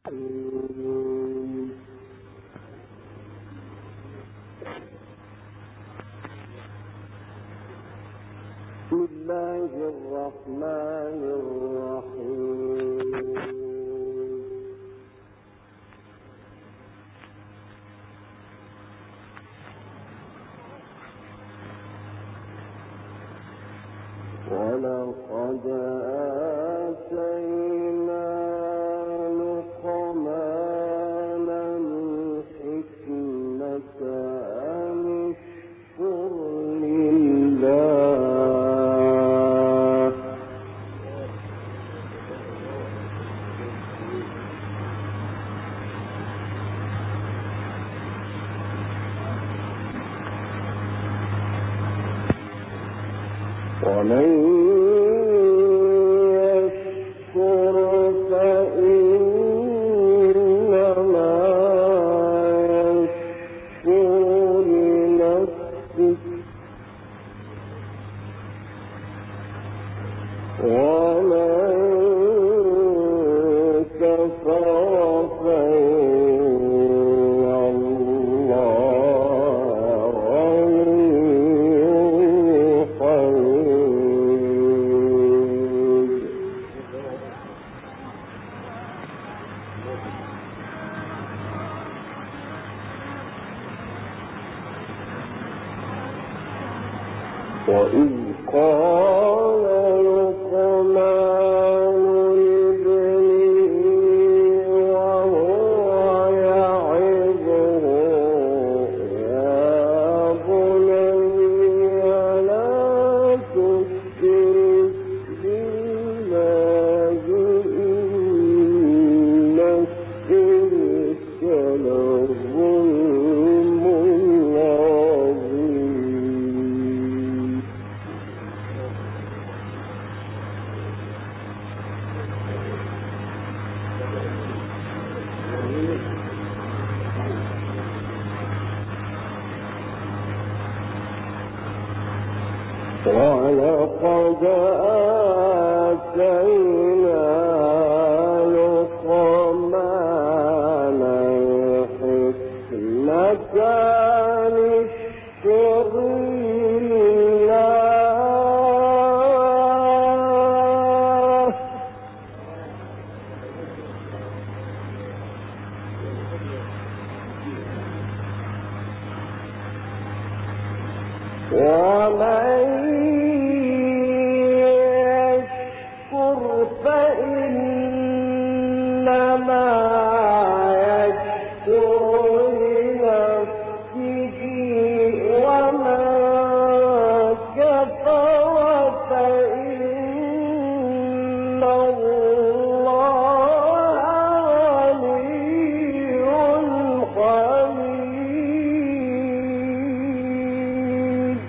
بسم الله الرحمن الرحيم. ولقد آتينا لقمان الحكمة أن اشكر لله ومن يشكر فإنما يشكر لنفسه ومن كفر فإن الله غني حميد. وإذ قال لقمان لابنه وهو يعظه يا بني لا تشرك بالله إن الشرك لظلم عظيم. ولقد آتينا لقمان الحكمة أن اشكر لله ومن يشكر فإنما يشكر لنفسه ومن كفر فإن الله غني حميد.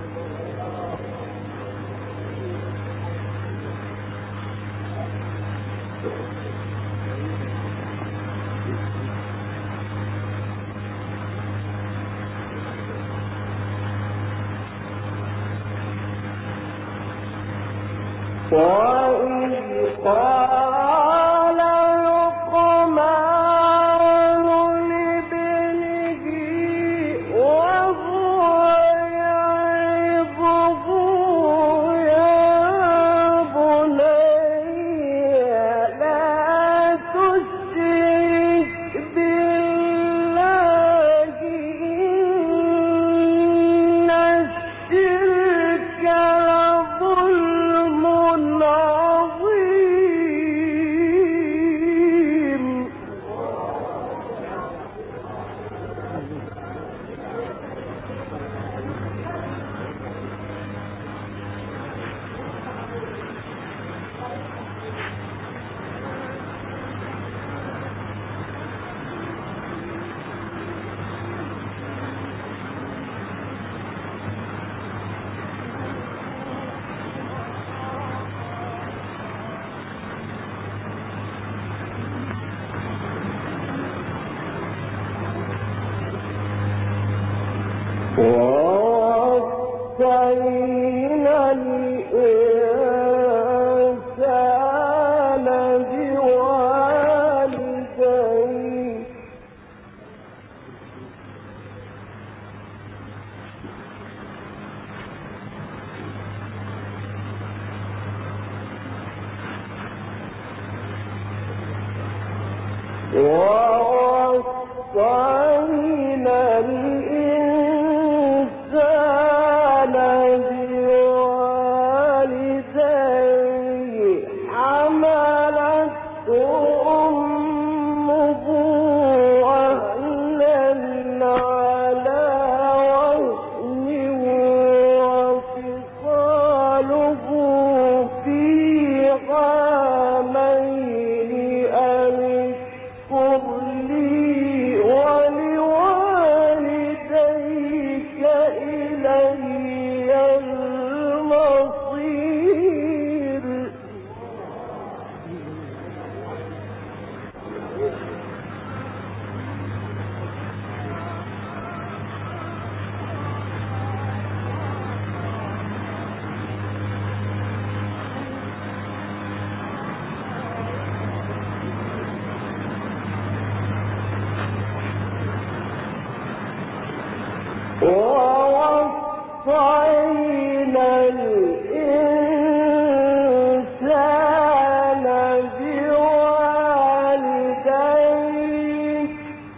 وإذ قال لقمان لابنه وهو يعظه يا بني لا تشرك بالله إن الشرك لظلم عظيم. ووصينا الإنسان بوالديه ووصينا الإنسان بوالديه حملته أمه وهنا على وهن وفصاله في عامين أن اشكر لي ولوالديك إلي المصير. ووصينا الإنسان بوالديه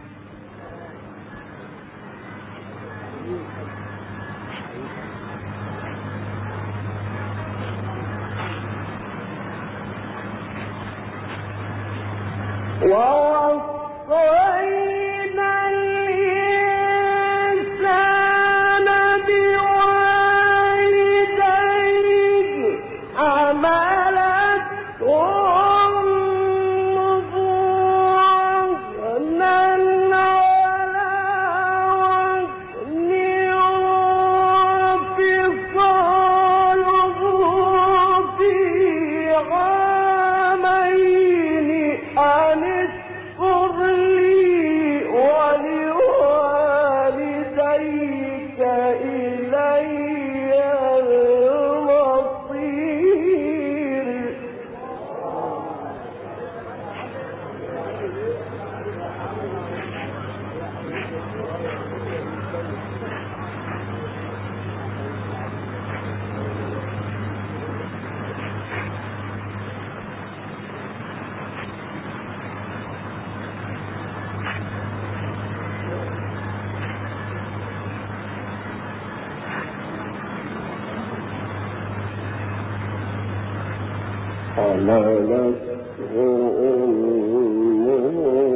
حملته أمه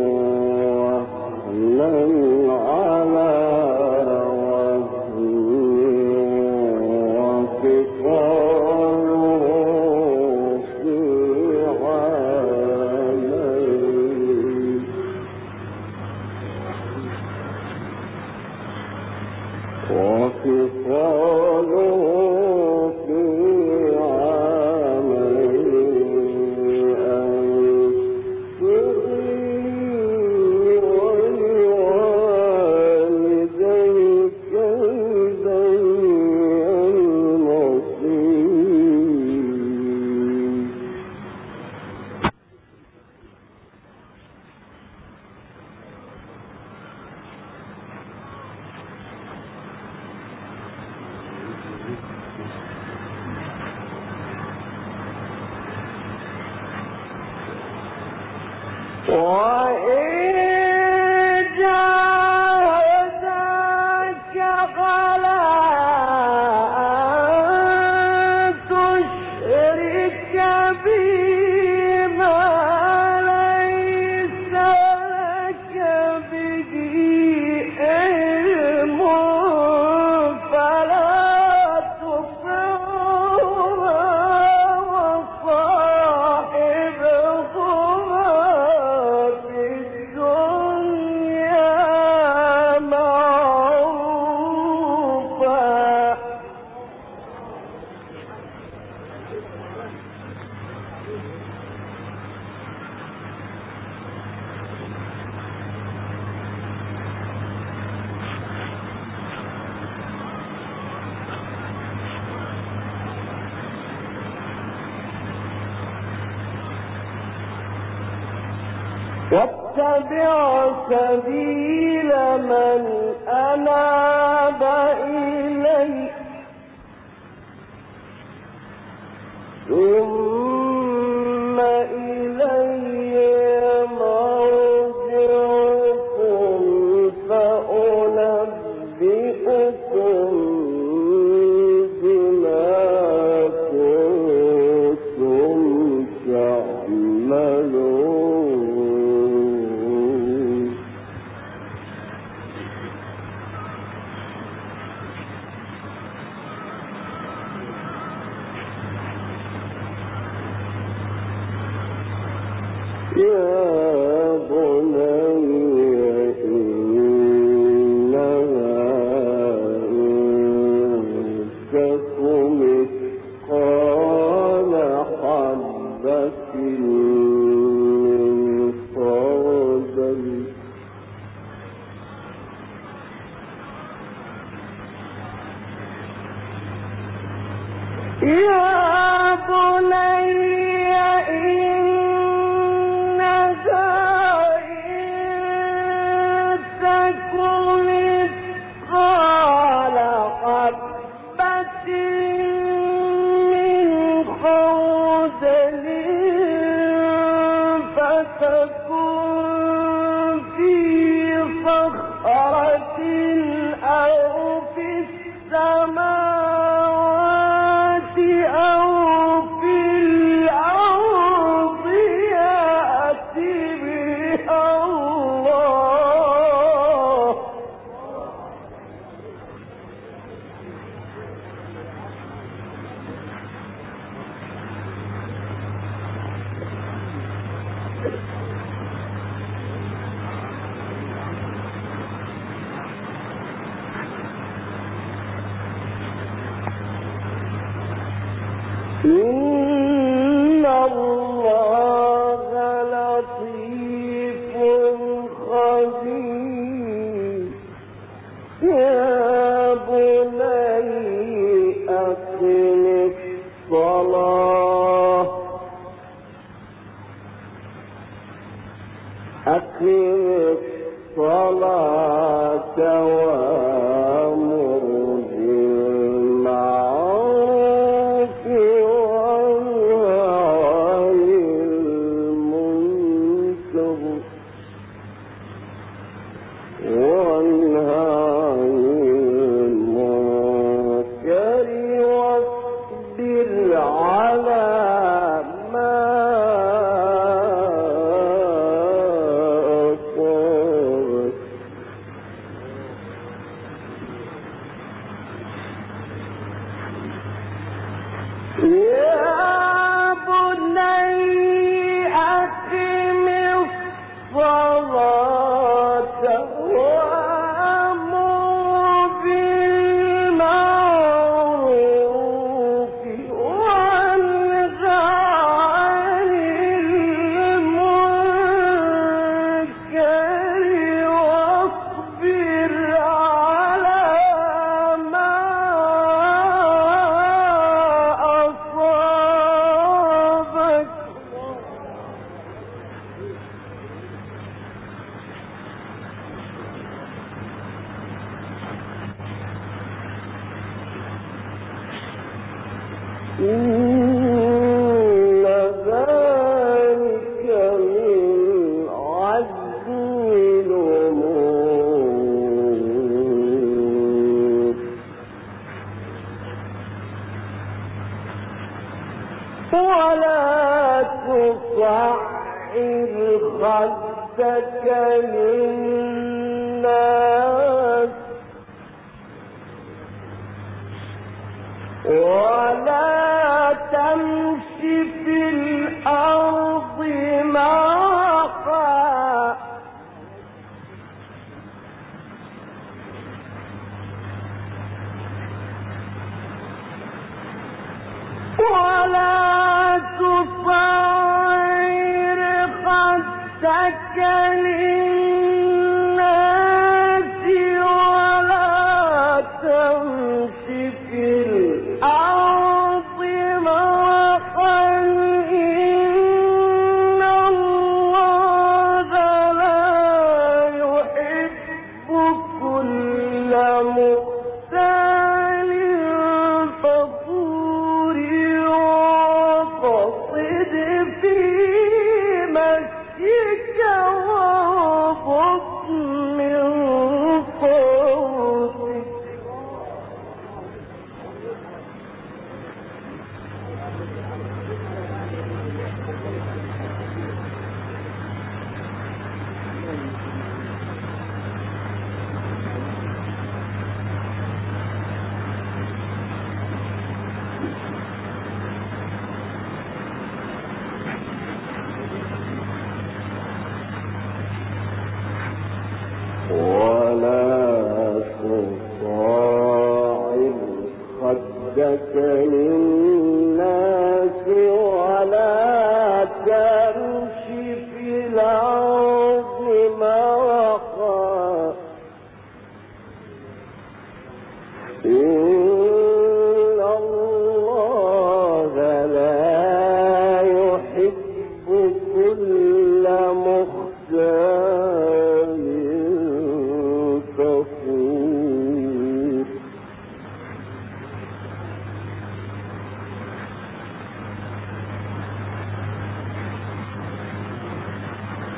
وهنا على وهن وفصاله في عامين واتبع سبيل من أناب إلي ثم إلي مرجعكم يا بني إنها إن تك مثقال حبة من خردل يا بني إن الله لطيف خبير يا بني أقم الصلاة وأمر بالمعروف وانه عن المنكر واصبر على ما أصابك يا بني أقم الصلاة وأمر بالمعروف وانه عن المنكر واصبر على ما أصابك إن ذلك من عزم الأمور ولا تصعر خدك للناس ولا تمش في الأرض مرحا ولا تصعر خدك للناس ولا تمش في الأرض مرحا إن الله لا يحب كل مختال فخور وقصد في مشيك وغض من صوتك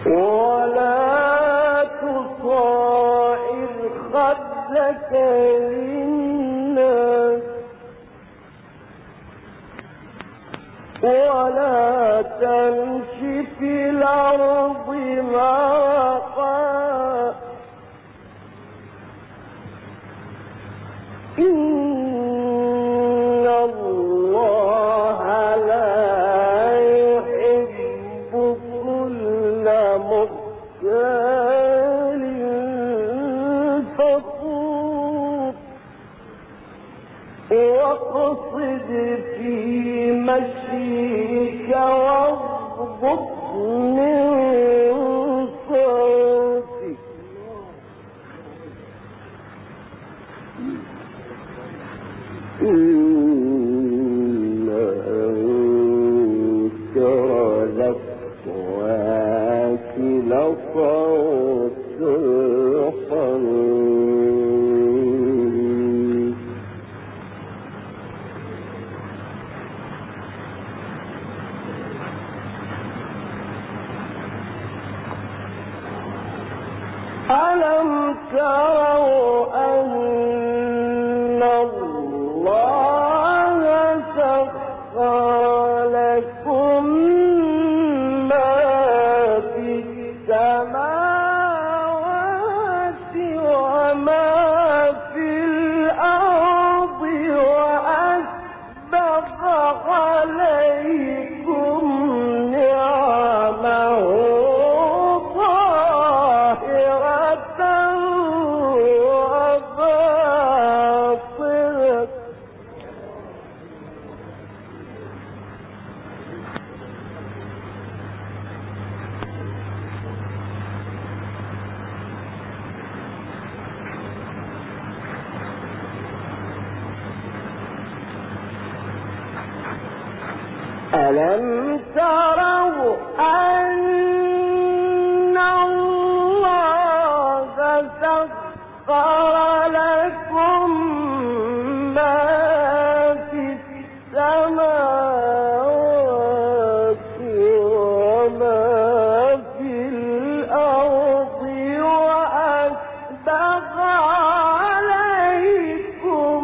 ولا تصاعر خدك للناس ولا تمش في الأرض مرحا إن الله لا يحب كل مختال فخور واقصد في مشيك واغضض من صوتك إن أنكر الأصوات لصوت الحمير ألم تروا أن الله سخر لكم ما في السماوات وما في الأرض وأسبغ عليكم نعمه ألم تروا أن الله سخر لكم ما في السماوات وما في الأرض وأسبغ عليكم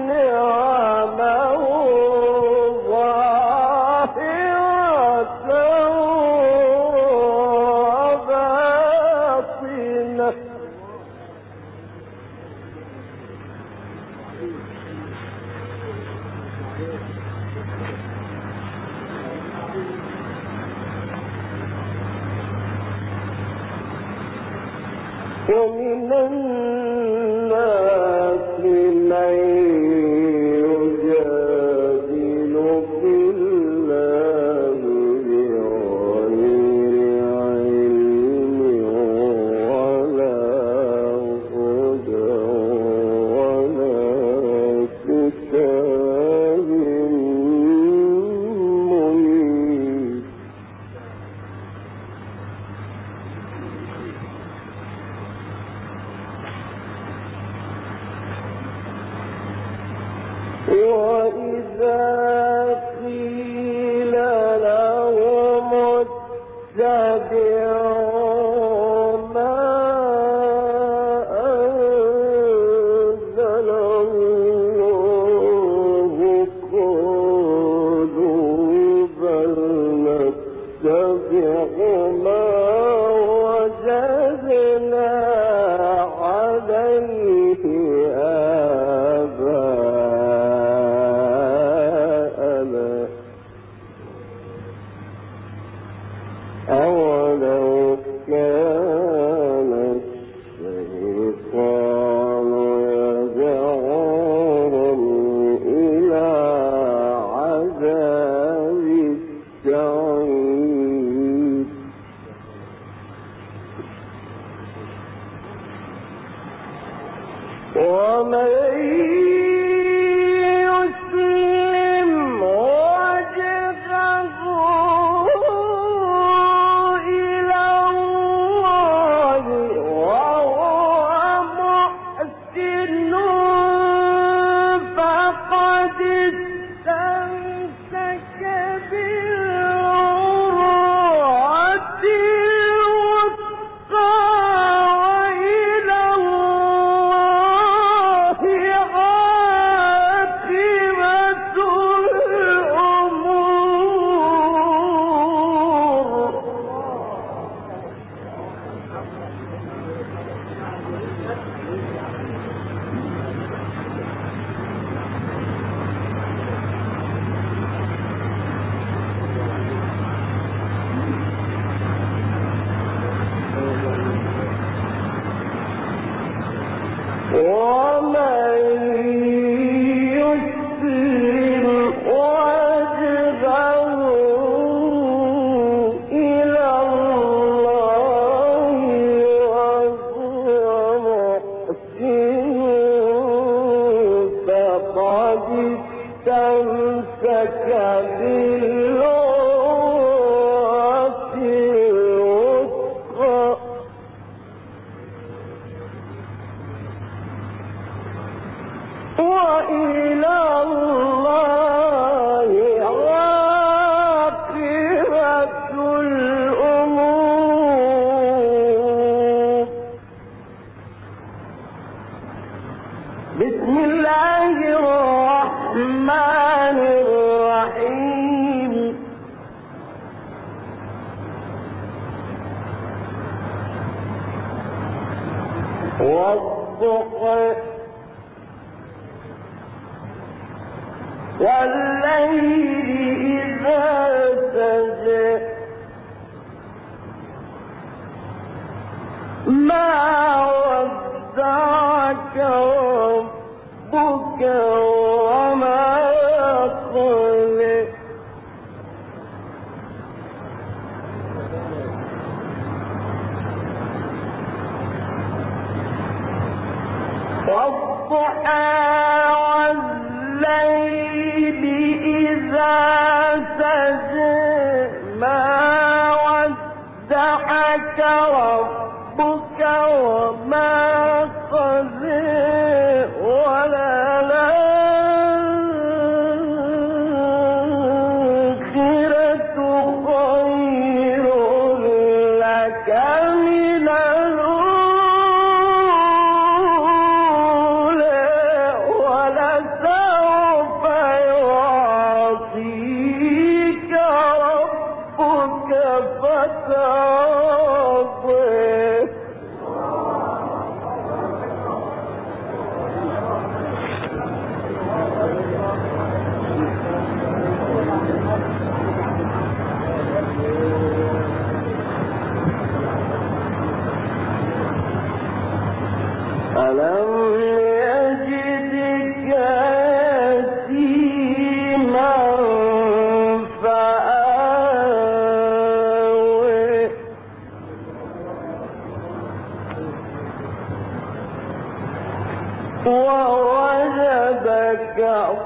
نعمه ومن الناس من يجادل في الله بغير علم ولا هدى ولا كتاب منير وإذا قيل لهم اتبعوا ما أنزل الله قالوا بل نتبع ما وجدنا عليه أولو كان الشيطان يدعوهم إلى عذاب السعير ومن يسلم وجهه استمسك بالعروة والضحى والليل إذا سجى ما ودعك ربك وما قلى والضحى والليل إذا سجى ما ودعك ربك وما قلى وللآخرة خير لك من الأولى ولسوف يعطيك ربك فترضى ألم يجدك يتيما فآوى ووجدك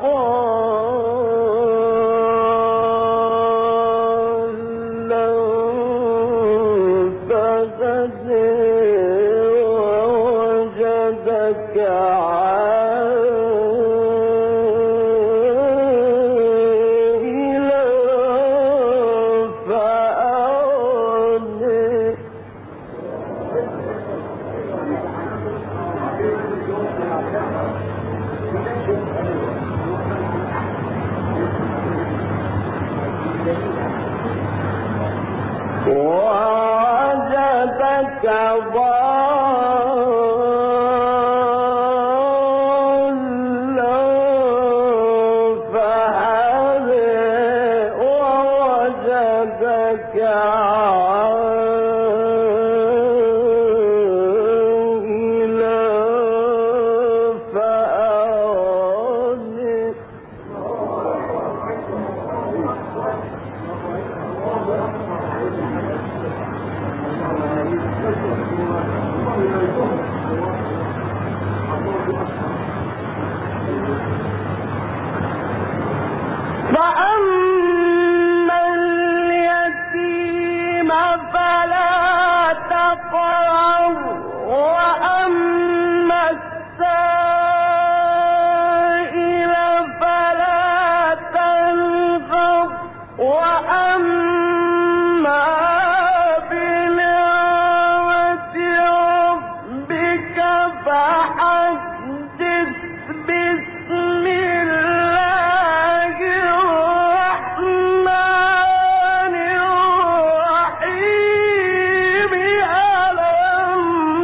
ضالا فهدى ووجدك عائلا فأغنى ووجدك ضالا فهدى ووجدك عائلا فأغنى فأما اليتيم فلا تقهر وأما السائل فلا تنهر وأما بنعمة ربك فحدث بسم الله الرحمن الرحيم ألم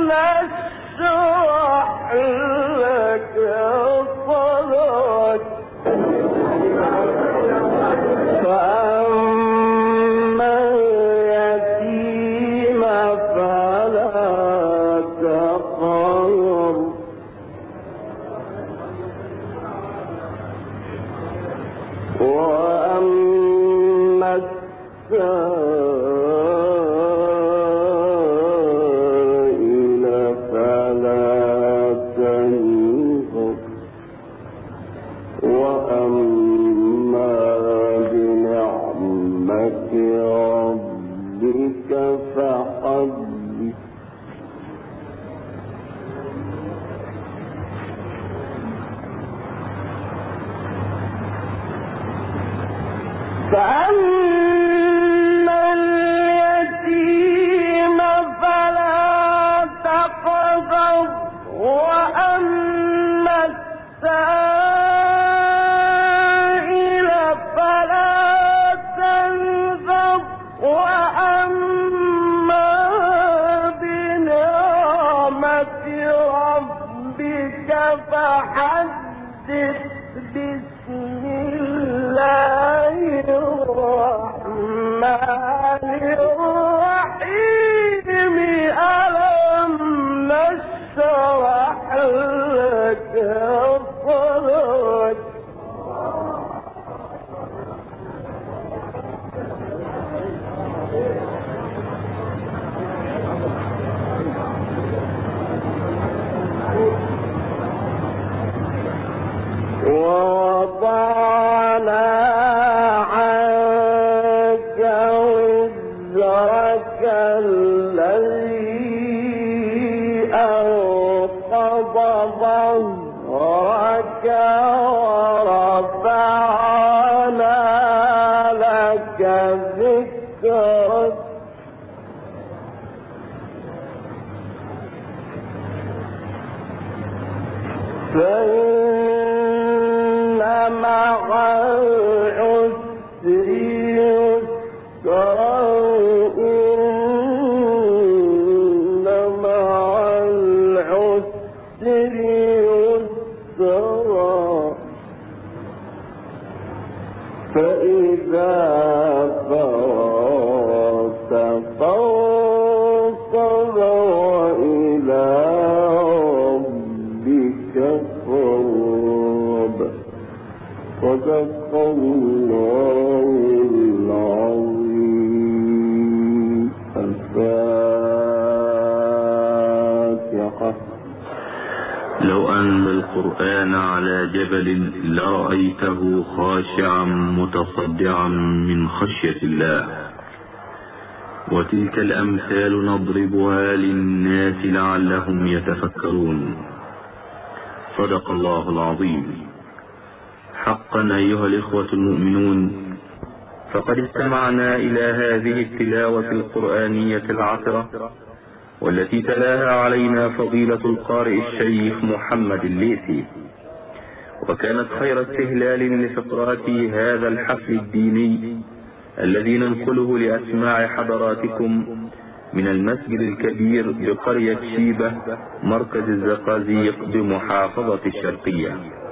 الرحيم ألم نشرح لك صدرك ووضعنا عنك وزرك الذي أنقض ظهرك ورفعنا لك ذكرك فإن مع العسر يسرا إن مع العسر يسرا فإذا فرغت فانصب وإلى ربك فارغب صدق الله العظيم. الفاتحة. لو أن القرآن على جبل لرأيته خاشعا متصدعا من خشية الله. وتلك الأمثال نضربها للناس لعلهم يتفكرون. صدق الله العظيم. حقا أيها الإخوة المؤمنون، فقد استمعنا إلى هذه التلاوة القرآنية العطرة، والتي تلاها علينا فضيلة القارئ الشيخ محمد الليثي، وكانت خير استهلال لفقرات هذا الحفل الديني الذي ننقله لأسماع حضراتكم من المسجد الكبير بقرية شيبة مركز الزقازيق بمحافظة الشرقية.